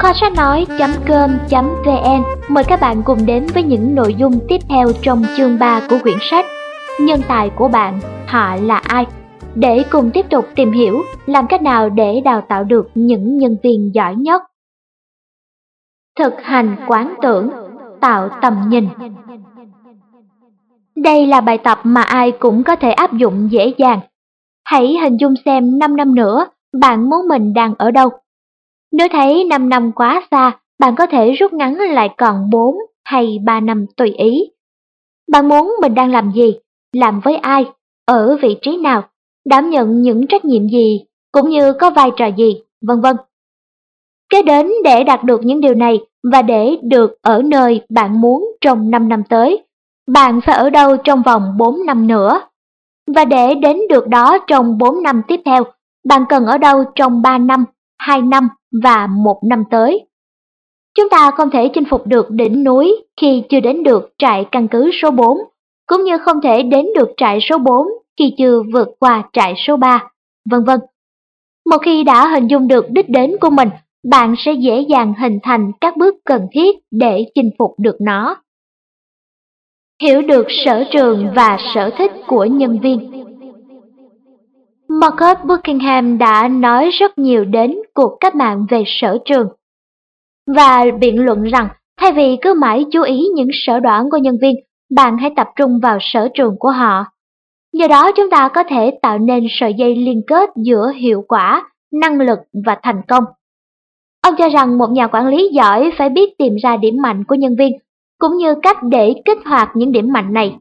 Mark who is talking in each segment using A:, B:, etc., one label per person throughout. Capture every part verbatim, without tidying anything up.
A: Kho sách nói.com.vn mời các bạn cùng đến với những nội dung tiếp theo trong chương ba của quyển sách Nhân tài của bạn, họ là ai? Để cùng tiếp tục tìm hiểu làm cách nào để đào tạo được những nhân viên giỏi nhất. Thực hành quán tưởng, tạo tầm nhìn. Đây là bài tập mà ai cũng có thể áp dụng dễ dàng. Hãy hình dung xem năm năm nữa bạn muốn mình đang ở đâu. Nếu thấy năm năm quá xa, bạn có thể rút ngắn lại còn bốn hay ba năm tùy ý. Bạn muốn mình đang làm gì, làm với ai, ở vị trí nào, đảm nhận những trách nhiệm gì, cũng như có vai trò gì, vân vân. Kế đến để đạt được những điều này và để được ở nơi bạn muốn trong năm năm tới, bạn phải ở đâu trong vòng bốn năm nữa. Và để đến được đó trong bốn năm tiếp theo, bạn cần ở đâu trong ba năm, hai năm và một năm tới. Chúng ta không thể chinh phục được đỉnh núi khi chưa đến được trại căn cứ số bốn, cũng như không thể đến được trại số bốn khi chưa vượt qua trại số ba, vân vân. Một khi đã hình dung được đích đến của mình, bạn sẽ dễ dàng hình thành các bước cần thiết để chinh phục được nó. Hiểu được sở trường và sở thích của nhân viên. Marcus Buckingham đã nói rất nhiều đến cuộc cách mạng về sở trường và biện luận rằng thay vì cứ mãi chú ý những sở đoản của nhân viên, bạn hãy tập trung vào sở trường của họ. Nhờ đó chúng ta có thể tạo nên sợi dây liên kết giữa hiệu quả, năng lực và thành công. Ông cho rằng một nhà quản lý giỏi phải biết tìm ra điểm mạnh của nhân viên, cũng như cách để kích hoạt những điểm mạnh này.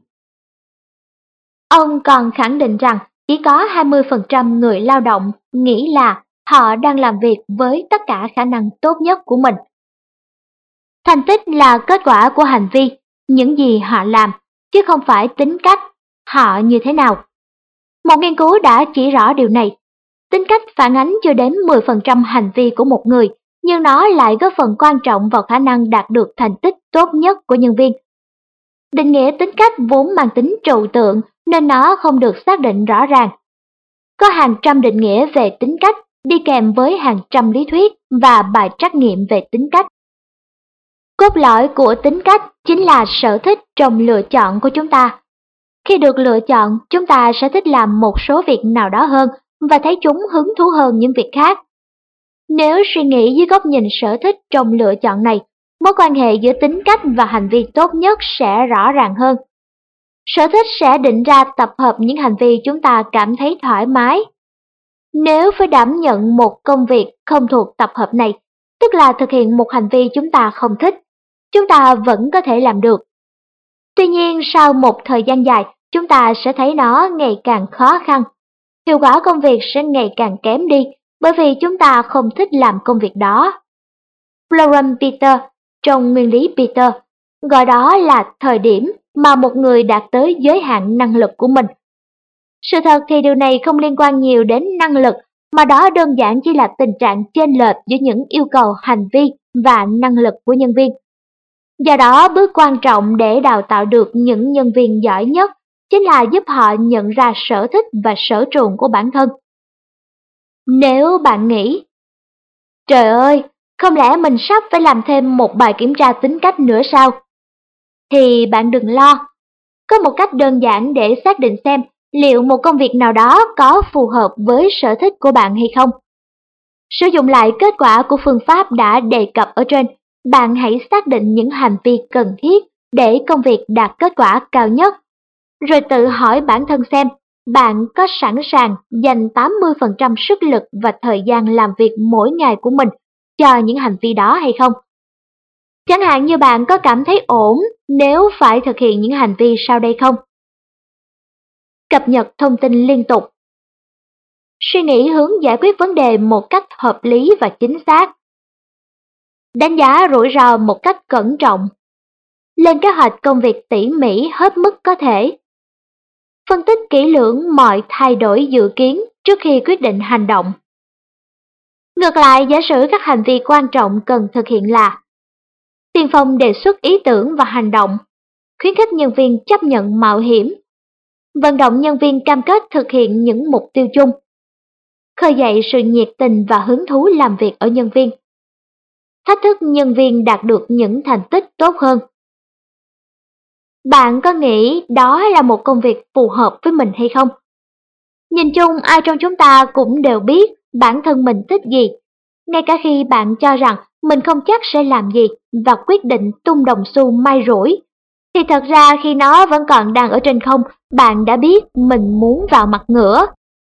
A: Ông còn khẳng định rằng chỉ có hai mươi phần trăm người lao động nghĩ là họ đang làm việc với tất cả khả năng tốt nhất của mình. Thành tích là kết quả của hành vi, những gì họ làm, chứ không phải tính cách, họ như thế nào. Một nghiên cứu đã chỉ rõ điều này. Tính cách phản ánh chưa đến mười phần trăm hành vi của một người, nhưng nó lại góp phần quan trọng vào khả năng đạt được thành tích tốt nhất của nhân viên. Định nghĩa tính cách vốn mang tính trừu tượng nên nó không được xác định rõ ràng. Có hàng trăm định nghĩa về tính cách đi kèm với hàng trăm lý thuyết và bài trắc nghiệm về tính cách. Cốt lõi của tính cách chính là sở thích trong lựa chọn của chúng ta. Khi được lựa chọn, chúng ta sẽ thích làm một số việc nào đó hơn và thấy chúng hứng thú hơn những việc khác. Nếu suy nghĩ dưới góc nhìn sở thích trong lựa chọn này, mối quan hệ giữa tính cách và hành vi tốt nhất sẽ rõ ràng hơn. Sở thích sẽ định ra tập hợp những hành vi chúng ta cảm thấy thoải mái. Nếu phải đảm nhận một công việc không thuộc tập hợp này, tức là thực hiện một hành vi chúng ta không thích, chúng ta vẫn có thể làm được. Tuy nhiên, sau một thời gian dài, chúng ta sẽ thấy nó ngày càng khó khăn. Hiệu quả công việc sẽ ngày càng kém đi bởi vì chúng ta không thích làm công việc đó. Florence Peter, trong nguyên lý Peter, gọi đó là thời điểm mà một người đạt tới giới hạn năng lực của mình. Sự thật thì điều này không liên quan nhiều đến năng lực, mà đó đơn giản chỉ là tình trạng chênh lệch giữa những yêu cầu hành vi và năng lực của nhân viên. Do đó, bước quan trọng để đào tạo được những nhân viên giỏi nhất chính là giúp họ nhận ra sở thích và sở trường của bản thân. Nếu bạn nghĩ, trời ơi, không lẽ mình sắp phải làm thêm một bài kiểm tra tính cách nữa sao? Thì bạn đừng lo. Có một cách đơn giản để xác định xem liệu một công việc nào đó có phù hợp với sở thích của bạn hay không. Sử dụng lại kết quả của phương pháp đã đề cập ở trên, bạn hãy xác định những hành vi cần thiết để công việc đạt kết quả cao nhất, rồi tự hỏi bản thân xem bạn có sẵn sàng dành tám mươi phần trăm sức lực và thời gian làm việc mỗi ngày của mình cho những hành vi đó hay không. Chẳng hạn như bạn có cảm thấy ổn nếu phải thực hiện những hành vi sau đây không? Cập nhật thông tin liên tục. Suy nghĩ hướng giải quyết vấn đề một cách hợp lý và chính xác. Đánh giá rủi ro một cách cẩn trọng. Lên kế hoạch công việc tỉ mỉ hết mức có thể. Phân tích kỹ lưỡng mọi thay đổi dự kiến trước khi quyết định hành động. Ngược lại, giả sử các hành vi quan trọng cần thực hiện là tiên phong đề xuất ý tưởng và hành động, khuyến khích nhân viên chấp nhận mạo hiểm, vận động nhân viên cam kết thực hiện những mục tiêu chung, khơi dậy sự nhiệt tình và hứng thú làm việc ở nhân viên, thách thức nhân viên đạt được những thành tích tốt hơn. Bạn có nghĩ đó là một công việc phù hợp với mình hay không? Nhìn chung ai trong chúng ta cũng đều biết bản thân mình thích gì, ngay cả khi bạn cho rằng mình không chắc sẽ làm gì và quyết định tung đồng xu may rủi, thì thật ra khi nó vẫn còn đang ở trên không, bạn đã biết mình muốn vào mặt ngửa.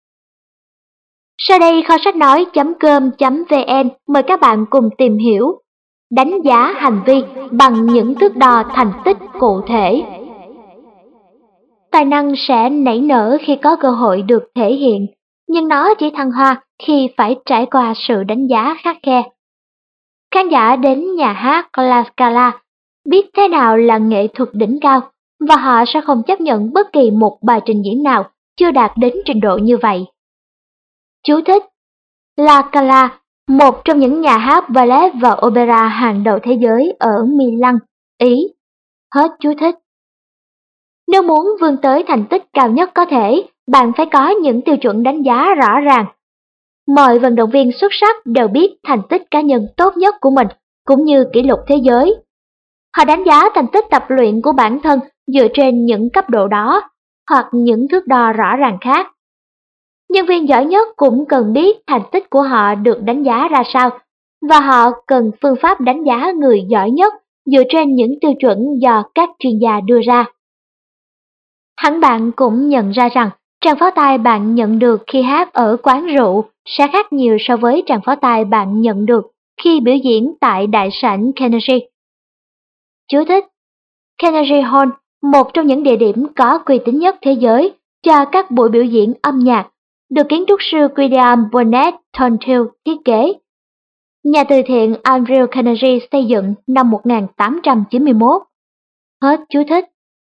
A: Sau đây kho sách nói chấm com chấm vn mời các bạn cùng tìm hiểu đánh giá hành vi bằng những thước đo thành tích cụ thể. Tài năng sẽ nảy nở khi có cơ hội được thể hiện, nhưng nó chỉ thăng hoa khi phải trải qua sự đánh giá khắt khe. Khán giả đến nhà hát La Scala biết thế nào là nghệ thuật đỉnh cao, và họ sẽ không chấp nhận bất kỳ một bài trình diễn nào chưa đạt đến trình độ như vậy. Chú thích: La Scala, một trong những nhà hát ballet và opera hàng đầu thế giới ở Milan, Ý. Hết chú thích. Nếu muốn vươn tới thành tích cao nhất có thể, bạn phải có những tiêu chuẩn đánh giá rõ ràng. Mọi vận động viên xuất sắc đều biết thành tích cá nhân tốt nhất của mình, cũng như kỷ lục thế giới. Họ đánh giá thành tích tập luyện của bản thân dựa trên những cấp độ đó, hoặc những thước đo rõ ràng khác. Nhân viên giỏi nhất cũng cần biết thành tích của họ được đánh giá ra sao, và họ cần phương pháp đánh giá người giỏi nhất dựa trên những tiêu chuẩn do các chuyên gia đưa ra. Hẳn bạn cũng nhận ra rằng tràng pháo tay bạn nhận được khi hát ở quán rượu sẽ khác nhiều so với tràng pháo tay bạn nhận được khi biểu diễn tại đại sảnh Carnegie. Chú thích: Carnegie Hall, một trong những địa điểm có uy tín nhất thế giới cho các buổi biểu diễn âm nhạc, được kiến trúc sư William Burnett Thornhill thiết kế. Nhà từ thiện Andrew Carnegie xây dựng năm một nghìn tám trăm chín mươi mốt. Hết chú thích.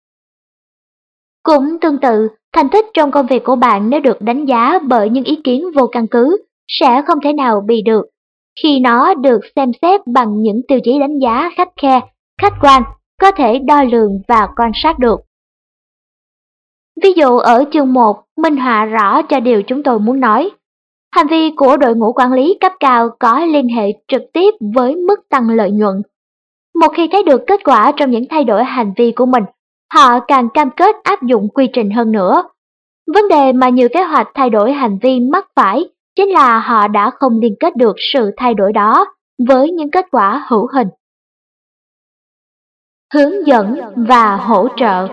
A: Cũng tương tự, thành tích trong công việc của bạn nếu được đánh giá bởi những ý kiến vô căn cứ sẽ không thể nào bị được, khi nó được xem xét bằng những tiêu chí đánh giá khắt khe, khách quan, có thể đo lường và quan sát được. Ví dụ ở chương một minh họa rõ cho điều chúng tôi muốn nói. Hành vi của đội ngũ quản lý cấp cao có liên hệ trực tiếp với mức tăng lợi nhuận. Một khi thấy được kết quả trong những thay đổi hành vi của mình, họ càng cam kết áp dụng quy trình hơn nữa. Vấn đề mà nhiều kế hoạch thay đổi hành vi mắc phải chính là họ đã không liên kết được sự thay đổi đó với những kết quả hữu hình. Hướng dẫn và hỗ trợ.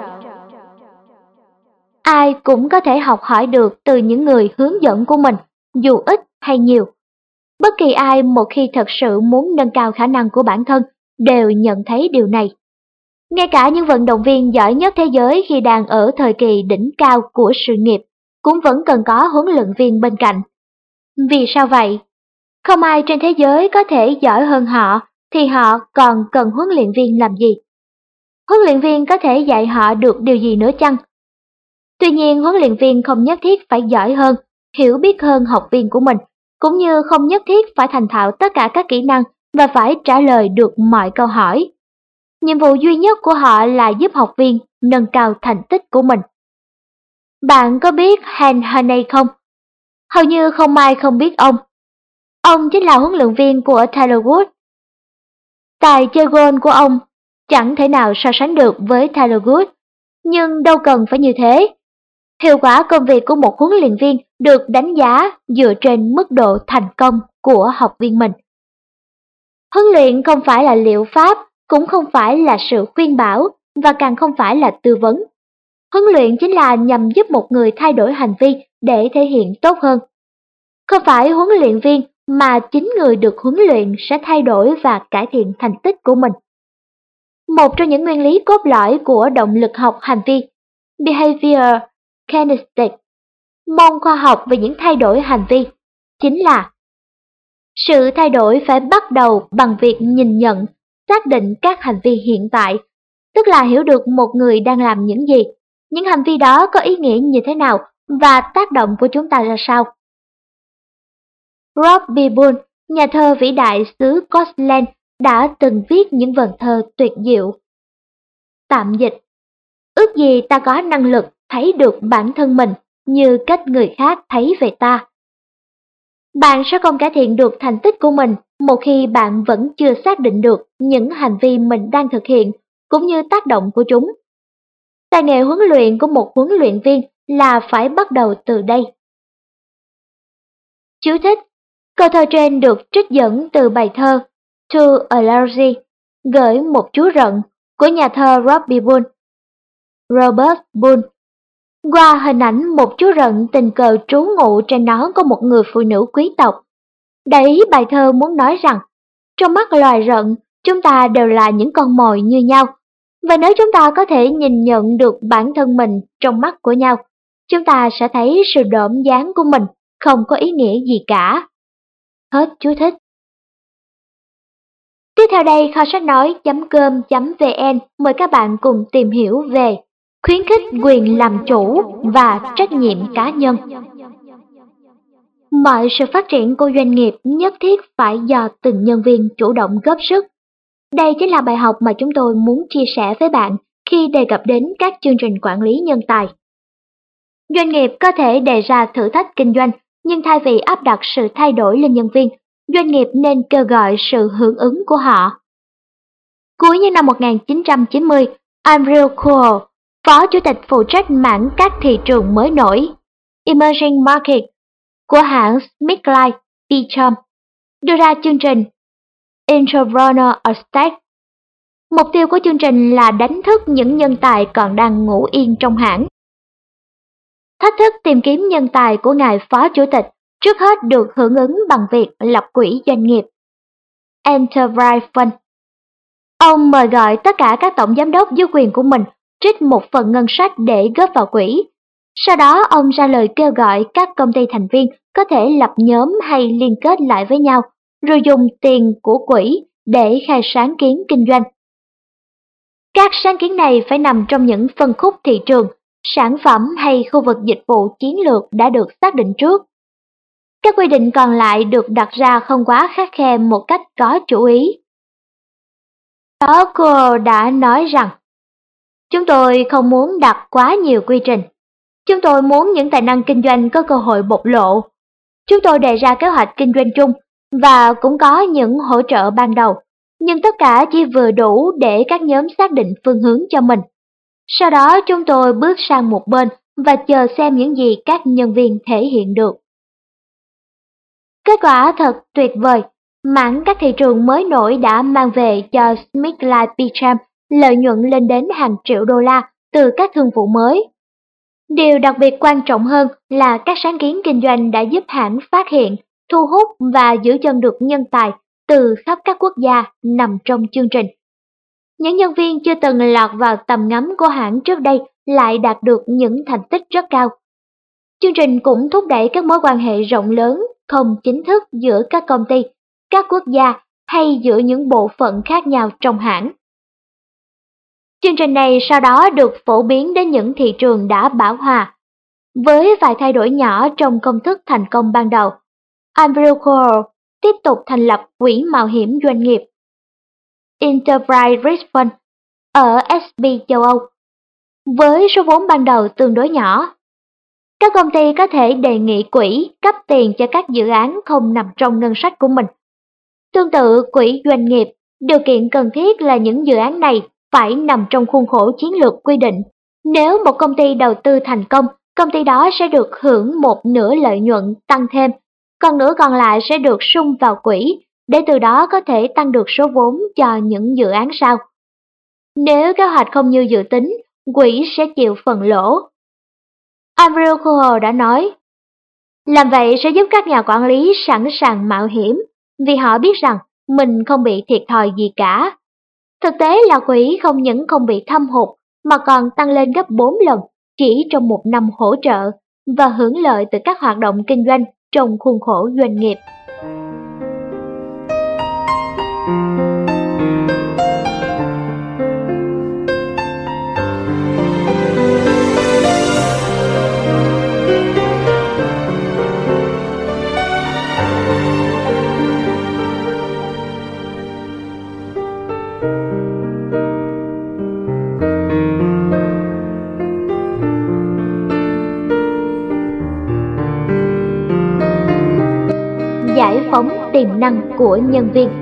A: Ai cũng có thể học hỏi được từ những người hướng dẫn của mình, dù ít hay nhiều. Bất kỳ ai một khi thật sự muốn nâng cao khả năng của bản thân đều nhận thấy điều này. Ngay cả những vận động viên giỏi nhất thế giới khi đang ở thời kỳ đỉnh cao của sự nghiệp cũng vẫn cần có huấn luyện viên bên cạnh. Vì sao vậy? Không ai trên thế giới có thể giỏi hơn họ, thì họ còn cần huấn luyện viên làm gì? Huấn luyện viên có thể dạy họ được điều gì nữa chăng? Tuy nhiên, huấn luyện viên không nhất thiết phải giỏi hơn, hiểu biết hơn học viên của mình, cũng như không nhất thiết phải thành thạo tất cả các kỹ năng và phải trả lời được mọi câu hỏi. Nhiệm vụ duy nhất của họ là giúp học viên nâng cao thành tích của mình. Bạn có biết Han Haney không? Hầu như không ai không biết ông. Ông chính là huấn luyện viên của Tiger Woods. Tài chơi golf của ông chẳng thể nào so sánh được với Tiger Woods, nhưng đâu cần phải như thế. Hiệu quả công việc của một huấn luyện viên được đánh giá dựa trên mức độ thành công của học viên mình. Huấn luyện không phải là liệu pháp, cũng không phải là sự khuyên bảo, và càng không phải là tư vấn. Huấn luyện chính là nhằm giúp một người thay đổi hành vi để thể hiện tốt hơn. Không phải huấn luyện viên mà chính người được huấn luyện sẽ thay đổi và cải thiện thành tích của mình. Một trong những nguyên lý cốt lõi của động lực học hành vi, Behavior Kinetics, môn khoa học về những thay đổi hành vi, chính là sự thay đổi phải bắt đầu bằng việc nhìn nhận, xác định các hành vi hiện tại, tức là hiểu được một người đang làm những gì, những hành vi đó có ý nghĩa như thế nào và tác động của chúng ta ra sao. Robbie Bull, nhà thơ vĩ đại xứ Scotland, đã từng viết những vần thơ tuyệt diệu. Tạm dịch: ước gì ta có năng lực thấy được bản thân mình như cách người khác thấy về ta. Bạn sẽ không cải thiện được thành tích của mình một khi bạn vẫn chưa xác định được những hành vi mình đang thực hiện cũng như tác động của chúng. Tài nghệ huấn luyện của một huấn luyện viên là phải bắt đầu từ đây. Chú thích: câu thơ trên được trích dẫn từ bài thơ To a Lazy, gửi một chú rận của nhà thơ Robbie Bull, Robert Bull. Qua hình ảnh một chú rận tình cờ trú ngụ trên nó có một người phụ nữ quý tộc. Đại ý bài thơ muốn nói rằng, trong mắt loài rận, chúng ta đều là những con mồi như nhau. Và nếu chúng ta có thể nhìn nhận được bản thân mình trong mắt của nhau, chúng ta sẽ thấy sự đỡm dáng của mình không có ý nghĩa gì cả. Hết chú thích. Tiếp theo đây, kho sách nói.com.vn mời các bạn cùng tìm hiểu về khuyến khích quyền làm chủ và trách nhiệm cá nhân. Mọi sự phát triển của doanh nghiệp nhất thiết phải do từng nhân viên chủ động góp sức. Đây chính là bài học mà chúng tôi muốn chia sẻ với bạn khi đề cập đến các chương trình quản lý nhân tài. Doanh nghiệp có thể đề ra thử thách kinh doanh, nhưng thay vì áp đặt sự thay đổi lên nhân viên, doanh nghiệp nên kêu gọi sự hưởng ứng của họ. Cuối những năm một nghìn chín trăm chín mươi, Andrew Cole, phó chủ tịch phụ trách mảng các thị trường mới nổi, Emerging Market, của hãng SmithKline Beecham, đưa ra chương trình Entrepreneur Estate. Mục tiêu của chương trình là đánh thức những nhân tài còn đang ngủ yên trong hãng. Thách thức tìm kiếm nhân tài của ngài phó chủ tịch trước hết được hưởng ứng bằng việc lập quỹ doanh nghiệp Enterprise Fund. Ông mời gọi tất cả các tổng giám đốc dưới quyền của mình trích một phần ngân sách để góp vào quỹ. Sau đó ông ra lời kêu gọi các công ty thành viên có thể lập nhóm hay liên kết lại với nhau, rồi dùng tiền của quỹ để khai sáng kiến kinh doanh. Các sáng kiến này phải nằm trong những phân khúc thị trường, sản phẩm hay khu vực dịch vụ chiến lược đã được xác định trước. Các quy định còn lại được đặt ra không quá khắt khe một cách có chủ ý. Đó, cô đã nói rằng, chúng tôi không muốn đặt quá nhiều quy trình. Chúng tôi muốn những tài năng kinh doanh có cơ hội bộc lộ. Chúng tôi đề ra kế hoạch kinh doanh chung và cũng có những hỗ trợ ban đầu, nhưng tất cả chỉ vừa đủ để các nhóm xác định phương hướng cho mình. Sau đó chúng tôi bước sang một bên và chờ xem những gì các nhân viên thể hiện được. Kết quả thật tuyệt vời, mảng các thị trường mới nổi đã mang về cho SmithKline Beecham lợi nhuận lên đến hàng triệu đô la từ các thương vụ mới. Điều đặc biệt quan trọng hơn là các sáng kiến kinh doanh đã giúp hãng phát hiện, thu hút và giữ chân được nhân tài từ khắp các quốc gia nằm trong chương trình. Những nhân viên chưa từng lọt vào tầm ngắm của hãng trước đây lại đạt được những thành tích rất cao. Chương trình cũng thúc đẩy các mối quan hệ rộng lớn, không chính thức giữa các công ty, các quốc gia hay giữa những bộ phận khác nhau trong hãng. Chương trình này sau đó được phổ biến đến những thị trường đã bão hòa. Với vài thay đổi nhỏ trong công thức thành công ban đầu, Andrew Cole tiếp tục thành lập quỹ mạo hiểm doanh nghiệp Enterprise Risk Fund ở ét bê châu Âu. Với số vốn ban đầu tương đối nhỏ, các công ty có thể đề nghị quỹ cấp tiền cho các dự án không nằm trong ngân sách của mình. Tương tự quỹ doanh nghiệp, điều kiện cần thiết là những dự án này phải nằm trong khuôn khổ chiến lược quy định. Nếu một công ty đầu tư thành công, công ty đó sẽ được hưởng một nửa lợi nhuận tăng thêm, còn nửa còn lại sẽ được sung vào quỹ, để từ đó có thể tăng được số vốn cho những dự án sau. Nếu kế hoạch không như dự tính, quỹ sẽ chịu phần lỗ. Andrew Cole đã nói, làm vậy sẽ giúp các nhà quản lý sẵn sàng mạo hiểm, vì họ biết rằng mình không bị thiệt thòi gì cả. Thực tế là quỹ không những không bị thâm hụt, mà còn tăng lên gấp bốn lần chỉ trong một năm hỗ trợ và hưởng lợi từ các hoạt động kinh doanh trong khuôn khổ doanh nghiệp. tiềm năng của nhân viên.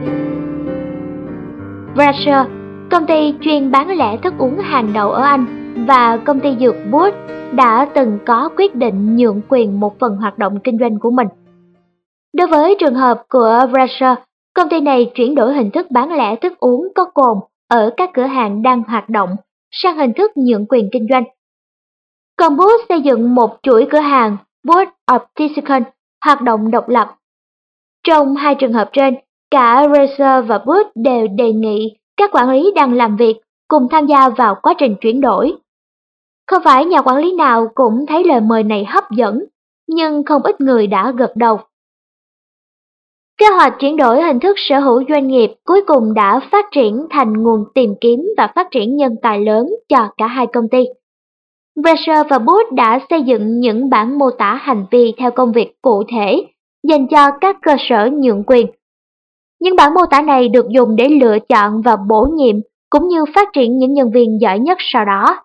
A: Brasher, công ty chuyên bán lẻ thức uống hàng đầu ở Anh, và công ty dược Boots đã từng có quyết định nhượng quyền một phần hoạt động kinh doanh của mình. Đối với trường hợp của Brasher, công ty này chuyển đổi hình thức bán lẻ thức uống có cồn ở các cửa hàng đang hoạt động sang hình thức nhượng quyền kinh doanh. Còn Boots xây dựng một chuỗi cửa hàng Boots Optician hoạt động độc lập. Trong hai trường hợp trên, cả Brasher và Boots đều đề nghị các quản lý đang làm việc cùng tham gia vào quá trình chuyển đổi. Không phải nhà quản lý nào cũng thấy lời mời này hấp dẫn, nhưng không ít người đã gật đầu. Kế hoạch chuyển đổi hình thức sở hữu doanh nghiệp cuối cùng đã phát triển thành nguồn tìm kiếm và phát triển nhân tài lớn cho cả hai công ty. Brasher và Boots đã xây dựng những bản mô tả hành vi theo công việc cụ thể dành cho các cơ sở nhượng quyền. Những bản mô tả này được dùng để lựa chọn và bổ nhiệm cũng như phát triển những nhân viên giỏi nhất sau đó.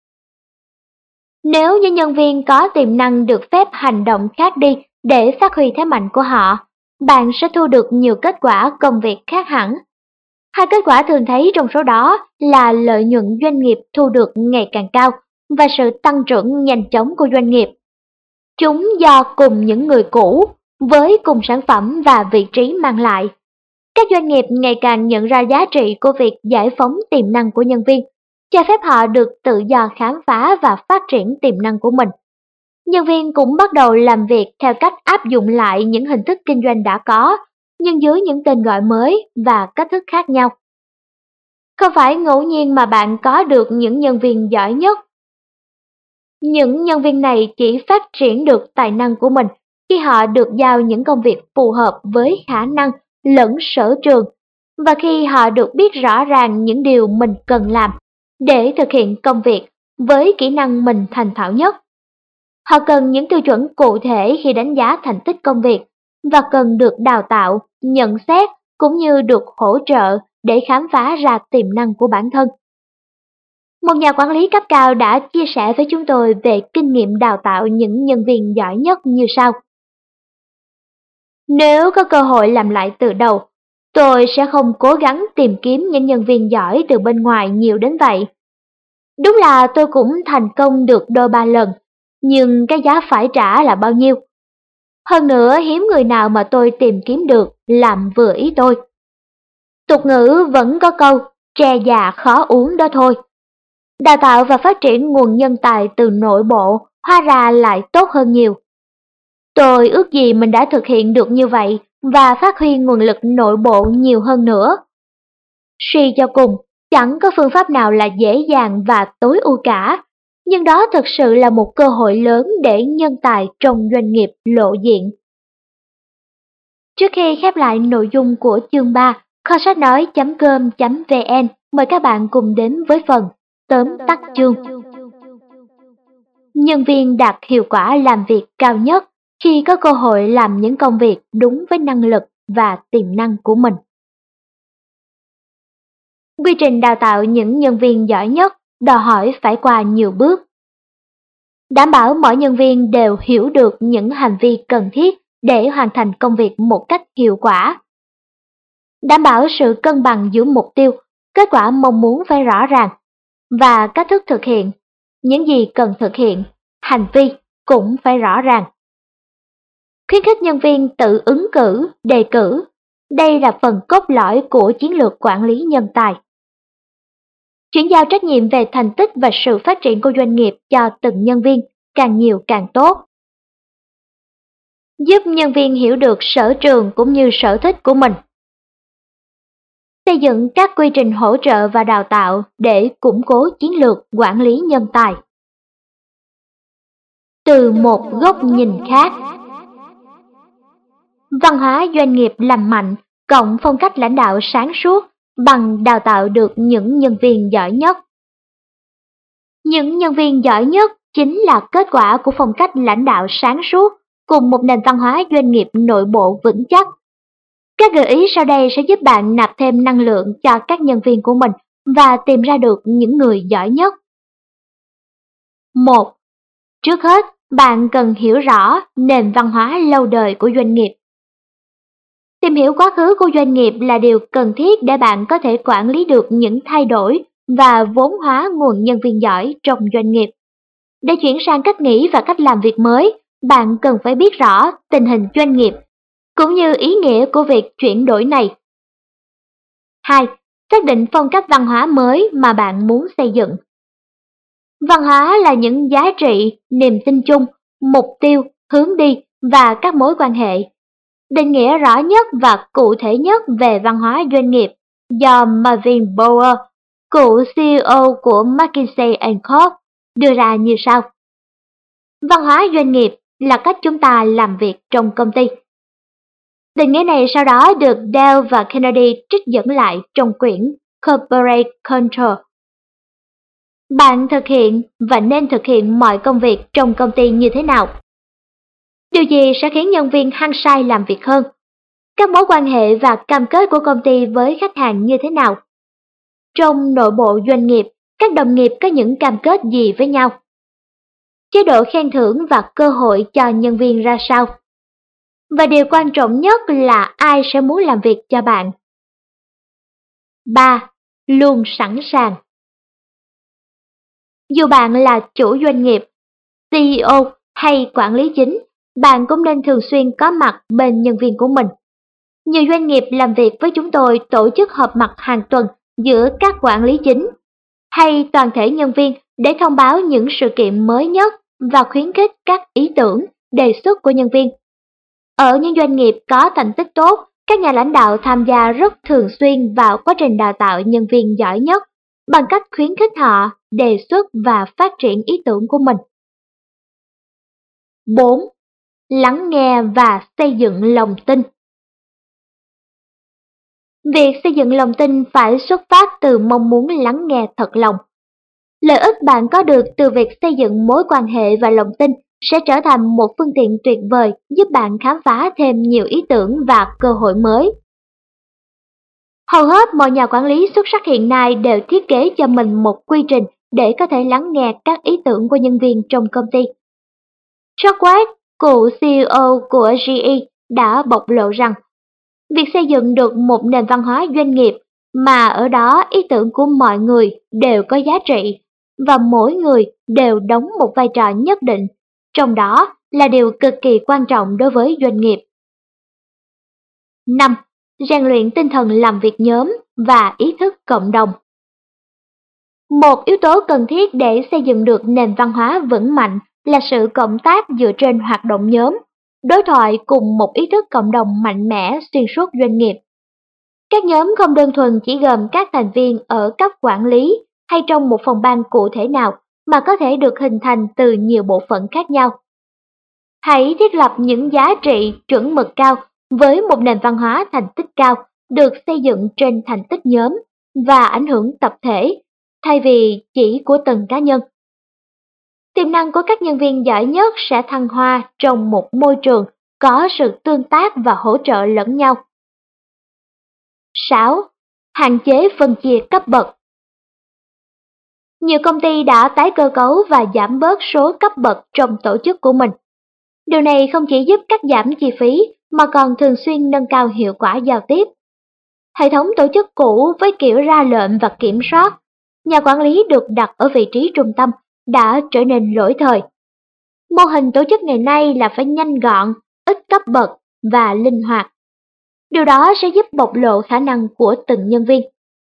A: Nếu những nhân viên có tiềm năng được phép hành động khác đi để phát huy thế mạnh của họ, bạn sẽ thu được nhiều kết quả công việc khác hẳn. Hai kết quả thường thấy trong số đó là lợi nhuận doanh nghiệp thu được ngày càng cao và sự tăng trưởng nhanh chóng của doanh nghiệp. Chúng do cùng những người cũ với cùng sản phẩm và vị trí mang lại. Các doanh nghiệp ngày càng nhận ra giá trị của việc giải phóng tiềm năng của nhân viên, cho phép họ được tự do khám phá và phát triển tiềm năng của mình. Nhân viên cũng bắt đầu làm việc theo cách áp dụng lại những hình thức kinh doanh đã có, nhưng dưới những tên gọi mới và cách thức khác nhau. Không phải ngẫu nhiên mà bạn có được những nhân viên giỏi nhất. Những nhân viên này chỉ phát triển được tài năng của mình khi họ được giao những công việc phù hợp với khả năng lẫn sở trường, và khi họ được biết rõ ràng những điều mình cần làm để thực hiện công việc với kỹ năng mình thành thạo nhất. Họ cần những tiêu chuẩn cụ thể khi đánh giá thành tích công việc và cần được đào tạo, nhận xét cũng như được hỗ trợ để khám phá ra tiềm năng của bản thân. Một nhà quản lý cấp cao đã chia sẻ với chúng tôi về kinh nghiệm đào tạo những nhân viên giỏi nhất như sau. Nếu có cơ hội làm lại từ đầu, tôi sẽ không cố gắng tìm kiếm những nhân viên giỏi từ bên ngoài nhiều đến vậy. Đúng là tôi cũng thành công được đôi ba lần, nhưng cái giá phải trả là bao nhiêu? Hơn nữa hiếm người nào mà tôi tìm kiếm được làm vừa ý tôi. Tục ngữ vẫn có câu, tre già khó uống đó thôi. Đào tạo và phát triển nguồn nhân tài từ nội bộ hóa ra lại tốt hơn nhiều. Tôi ước gì mình đã thực hiện được như vậy và phát huy nguồn lực nội bộ nhiều hơn nữa. Suy cho cùng, chẳng có phương pháp nào là dễ dàng và tối ưu cả, nhưng đó thực sự là một cơ hội lớn để nhân tài trong doanh nghiệp lộ diện. Trước khi khép lại nội dung của chương ba, kho sách nói chấm com chấm vn mời các bạn cùng đến với phần tóm tắt chương. Nhân viên đạt hiệu quả làm việc cao nhất khi có cơ hội làm những công việc đúng với năng lực và tiềm năng của mình. Quy trình đào tạo những nhân viên giỏi nhất đòi hỏi phải qua nhiều bước. Đảm bảo mọi nhân viên đều hiểu được những hành vi cần thiết để hoàn thành công việc một cách hiệu quả. Đảm bảo sự cân bằng giữa mục tiêu, kết quả mong muốn phải rõ ràng, và cách thức thực hiện, những gì cần thực hiện, hành vi cũng phải rõ ràng. Khuyến khích nhân viên tự ứng cử, đề cử, đây là phần cốt lõi của chiến lược quản lý nhân tài. Chuyển giao trách nhiệm về thành tích và sự phát triển của doanh nghiệp cho từng nhân viên, càng nhiều càng tốt. Giúp nhân viên hiểu được sở trường cũng như sở thích của mình. Xây dựng các quy trình hỗ trợ và đào tạo để củng cố chiến lược quản lý nhân tài. Từ một góc nhìn khác. Văn hóa doanh nghiệp lành mạnh cộng phong cách lãnh đạo sáng suốt bằng đào tạo được những nhân viên giỏi nhất. Những nhân viên giỏi nhất chính là kết quả của phong cách lãnh đạo sáng suốt cùng một nền văn hóa doanh nghiệp nội bộ vững chắc. Các gợi ý sau đây sẽ giúp bạn nạp thêm năng lượng cho các nhân viên của mình và tìm ra được những người giỏi nhất. một. Trước hết, bạn cần hiểu rõ nền văn hóa lâu đời của doanh nghiệp. Tìm hiểu quá khứ của doanh nghiệp là điều cần thiết để bạn có thể quản lý được những thay đổi và vốn hóa nguồn nhân viên giỏi trong doanh nghiệp. Để chuyển sang cách nghĩ và cách làm việc mới, bạn cần phải biết rõ tình hình doanh nghiệp, cũng như ý nghĩa của việc chuyển đổi này. hai. Xác định phong cách văn hóa mới mà bạn muốn xây dựng. Văn hóa là những giá trị, niềm tin chung, mục tiêu, hướng đi và các mối quan hệ. Định nghĩa rõ nhất và cụ thể nhất về văn hóa doanh nghiệp do Marvin Bower, cựu xê e ô của McKinsey and Company, đưa ra như sau. Văn hóa doanh nghiệp là cách chúng ta làm việc trong công ty. Định nghĩa này sau đó được Dell và Kennedy trích dẫn lại trong quyển Corporate Culture. Bạn thực hiện và nên thực hiện mọi công việc trong công ty như thế nào? Điều gì sẽ khiến nhân viên hăng say làm việc hơn? Các mối quan hệ và cam kết của công ty với khách hàng như thế nào? Trong nội bộ doanh nghiệp, các đồng nghiệp có những cam kết gì với nhau? Chế độ khen thưởng và cơ hội cho nhân viên ra sao? Và điều quan trọng nhất là ai sẽ muốn làm việc cho bạn? ba. Luôn sẵn sàng. Dù bạn là chủ doanh nghiệp, xê e ô hay quản lý chính, bạn cũng nên thường xuyên có mặt bên nhân viên của mình. Nhiều doanh nghiệp làm việc với chúng tôi tổ chức họp mặt hàng tuần giữa các quản lý chính hay toàn thể nhân viên để thông báo những sự kiện mới nhất và khuyến khích các ý tưởng, đề xuất của nhân viên. Ở những doanh nghiệp có thành tích tốt, các nhà lãnh đạo tham gia rất thường xuyên vào quá trình đào tạo nhân viên giỏi nhất bằng cách khuyến khích họ đề xuất và phát triển ý tưởng của mình. bốn. Lắng nghe và xây dựng lòng tin. Việc xây dựng lòng tin phải xuất phát từ mong muốn lắng nghe thật lòng. Lợi ích bạn có được từ việc xây dựng mối quan hệ và lòng tin sẽ trở thành một phương tiện tuyệt vời giúp bạn khám phá thêm nhiều ý tưởng và cơ hội mới. Hầu hết mọi nhà quản lý xuất sắc hiện nay đều thiết kế cho mình một quy trình để có thể lắng nghe các ý tưởng của nhân viên trong công ty. Shockwave, cựu xê e ô của giê e, đã bộc lộ rằng việc xây dựng được một nền văn hóa doanh nghiệp mà ở đó ý tưởng của mọi người đều có giá trị và mỗi người đều đóng một vai trò nhất định, trong đó là điều cực kỳ quan trọng đối với doanh nghiệp. năm. Rèn luyện tinh thần làm việc nhóm và ý thức cộng đồng. Một yếu tố cần thiết để xây dựng được nền văn hóa vững mạnh là sự cộng tác dựa trên hoạt động nhóm, đối thoại cùng một ý thức cộng đồng mạnh mẽ xuyên suốt doanh nghiệp. Các nhóm không đơn thuần chỉ gồm các thành viên ở cấp quản lý hay trong một phòng ban cụ thể nào mà có thể được hình thành từ nhiều bộ phận khác nhau. Hãy thiết lập những giá trị chuẩn mực cao với một nền văn hóa thành tích cao được xây dựng trên thành tích nhóm và ảnh hưởng tập thể, thay vì chỉ của từng cá nhân. Tiềm năng của các nhân viên giỏi nhất sẽ thăng hoa trong một môi trường có sự tương tác và hỗ trợ lẫn nhau. sáu. Hạn chế phân chia cấp bậc. Nhiều công ty đã tái cơ cấu và giảm bớt số cấp bậc trong tổ chức của mình. Điều này không chỉ giúp cắt giảm chi phí mà còn thường xuyên nâng cao hiệu quả giao tiếp. Hệ thống tổ chức cũ với kiểu ra lệnh và kiểm soát, nhà quản lý được đặt ở vị trí trung tâm đã trở nên lỗi thời. Mô hình tổ chức ngày nay là phải nhanh gọn, ít cấp bậc và linh hoạt. Điều đó sẽ giúp bộc lộ khả năng của từng nhân viên.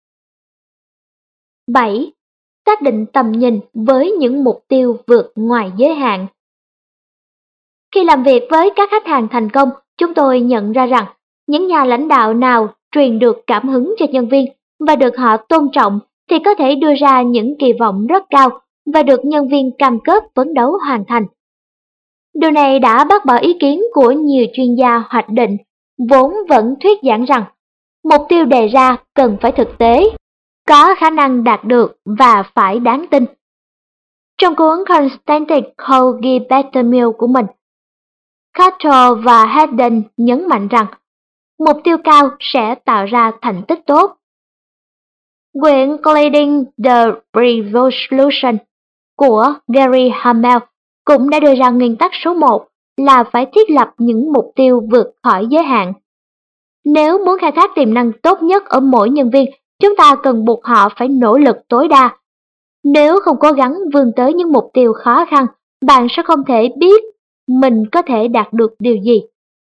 A: bảy. Xác định tầm nhìn với những mục tiêu vượt ngoài giới hạn. Khi làm việc với các khách hàng thành công, chúng tôi nhận ra rằng những nhà lãnh đạo nào truyền được cảm hứng cho nhân viên và được họ tôn trọng thì có thể đưa ra những kỳ vọng rất cao và được nhân viên cam kết phấn đấu hoàn thành. Điều này đã bác bỏ ý kiến của nhiều chuyên gia hoạch định, vốn vẫn thuyết giảng rằng mục tiêu đề ra cần phải thực tế, có khả năng đạt được và phải đáng tin. Trong cuốn Constantine Cole Better Meal của mình, Cato và Hayden nhấn mạnh rằng mục tiêu cao sẽ tạo ra thành tích tốt. Quyển Leading the Revolution của Gary Hamel cũng đã đưa ra nguyên tắc số một là phải thiết lập những mục tiêu vượt khỏi giới hạn. Nếu muốn khai thác tiềm năng tốt nhất ở mỗi nhân viên, chúng ta cần buộc họ phải nỗ lực tối đa. Nếu không cố gắng vươn tới những mục tiêu khó khăn, bạn sẽ không thể biết mình có thể đạt được điều gì.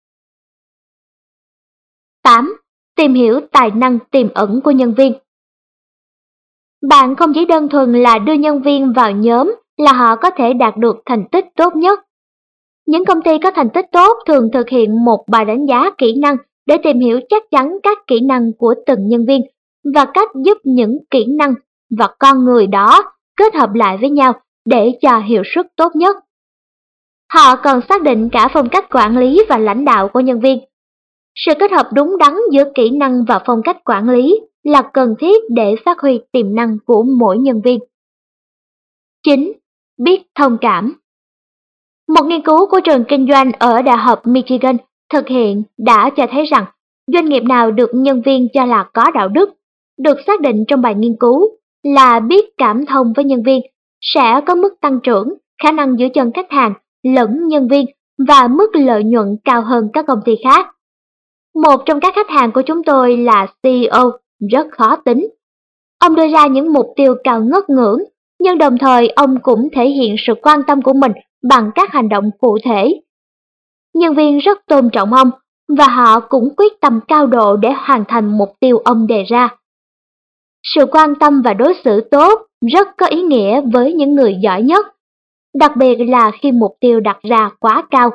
A: tám. Tìm hiểu tài năng tiềm ẩn của nhân viên. Bạn không chỉ đơn thuần là đưa nhân viên vào nhóm là họ có thể đạt được thành tích tốt nhất. Những công ty có thành tích tốt thường thực hiện một bài đánh giá kỹ năng để tìm hiểu chắc chắn các kỹ năng của từng nhân viên và cách giúp những kỹ năng và con người đó kết hợp lại với nhau để cho hiệu suất tốt nhất. Họ còn xác định cả phong cách quản lý và lãnh đạo của nhân viên. Sự kết hợp đúng đắn giữa kỹ năng và phong cách quản lý là cần thiết để phát huy tiềm năng của mỗi nhân viên. chín. Biết thông cảm. Một nghiên cứu của trường kinh doanh ở Đại học Michigan thực hiện đã cho thấy rằng doanh nghiệp nào được nhân viên cho là có đạo đức, được xác định trong bài nghiên cứu là biết cảm thông với nhân viên, sẽ có mức tăng trưởng, khả năng giữ chân khách hàng lẫn nhân viên và mức lợi nhuận cao hơn các công ty khác. Một trong các khách hàng của chúng tôi là xê e ô rất khó tính. Ông đưa ra những mục tiêu cao ngất ngưỡng, nhưng đồng thời ông cũng thể hiện sự quan tâm của mình bằng các hành động cụ thể. Nhân viên rất tôn trọng ông và họ cũng quyết tâm cao độ để hoàn thành mục tiêu ông đề ra. Sự quan tâm và đối xử tốt rất có ý nghĩa với những người giỏi nhất, đặc biệt là khi mục tiêu đặt ra quá cao.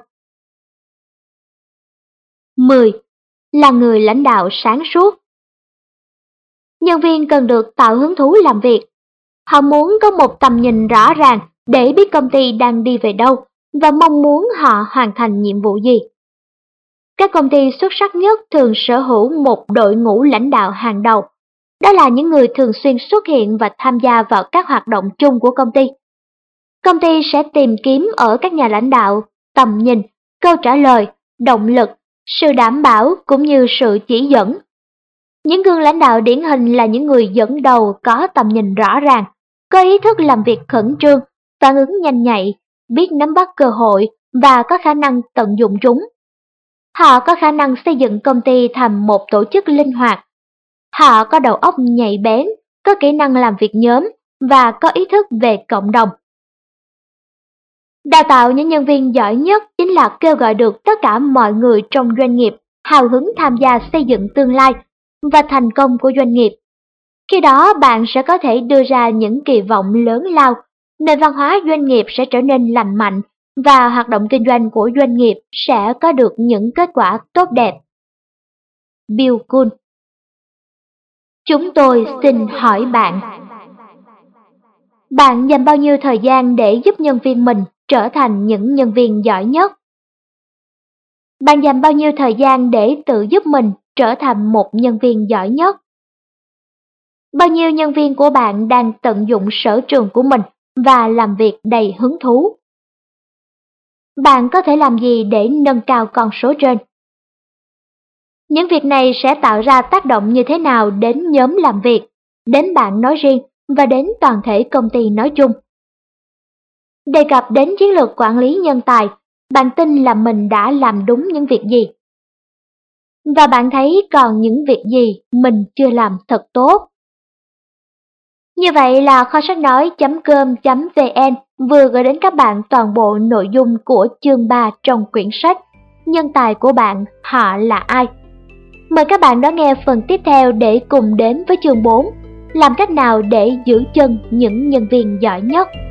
A: mười. Là người lãnh đạo sáng suốt. Nhân viên cần được tạo hứng thú làm việc. Họ muốn có một tầm nhìn rõ ràng để biết công ty đang đi về đâu và mong muốn họ hoàn thành nhiệm vụ gì. Các công ty xuất sắc nhất thường sở hữu một đội ngũ lãnh đạo hàng đầu. Đó là những người thường xuyên xuất hiện và tham gia vào các hoạt động chung của công ty. Công ty sẽ tìm kiếm ở các nhà lãnh đạo tầm nhìn, câu trả lời, động lực, sự đảm bảo cũng như sự chỉ dẫn. Những gương lãnh đạo điển hình là những người dẫn đầu có tầm nhìn rõ ràng, có ý thức làm việc khẩn trương, phản ứng nhanh nhạy, biết nắm bắt cơ hội và có khả năng tận dụng chúng. Họ có khả năng xây dựng công ty thành một tổ chức linh hoạt. Họ có đầu óc nhạy bén, có kỹ năng làm việc nhóm và có ý thức về cộng đồng. Đào tạo những nhân viên giỏi nhất chính là kêu gọi được tất cả mọi người trong doanh nghiệp hào hứng tham gia xây dựng tương lai và thành công của doanh nghiệp. Khi đó bạn sẽ có thể đưa ra những kỳ vọng lớn lao, nền văn hóa doanh nghiệp sẽ trở nên lành mạnh và hoạt động kinh doanh của doanh nghiệp sẽ có được những kết quả tốt đẹp. Bill Kuhn. Chúng tôi xin hỏi bạn, bạn dành bao nhiêu thời gian để giúp nhân viên mình trở thành những nhân viên giỏi nhất? Bạn dành bao nhiêu thời gian để tự giúp mình trở thành một nhân viên giỏi nhất? Bao nhiêu nhân viên của bạn đang tận dụng sở trường của mình và làm việc đầy hứng thú? Bạn có thể làm gì để nâng cao con số trên? Những việc này sẽ tạo ra tác động như thế nào đến nhóm làm việc, đến bạn nói riêng và đến toàn thể công ty nói chung? Đề cập đến chiến lược quản lý nhân tài, bạn tin là mình đã làm đúng những việc gì? Và bạn thấy còn những việc gì mình chưa làm thật tốt? Như vậy là kho sách nói chấm com chấm vn vừa gửi đến các bạn toàn bộ nội dung của chương ba trong quyển sách Nhân tài của bạn, họ là ai? Mời các bạn đón nghe phần tiếp theo để cùng đến với chương bốn, làm cách nào để giữ chân những nhân viên giỏi nhất.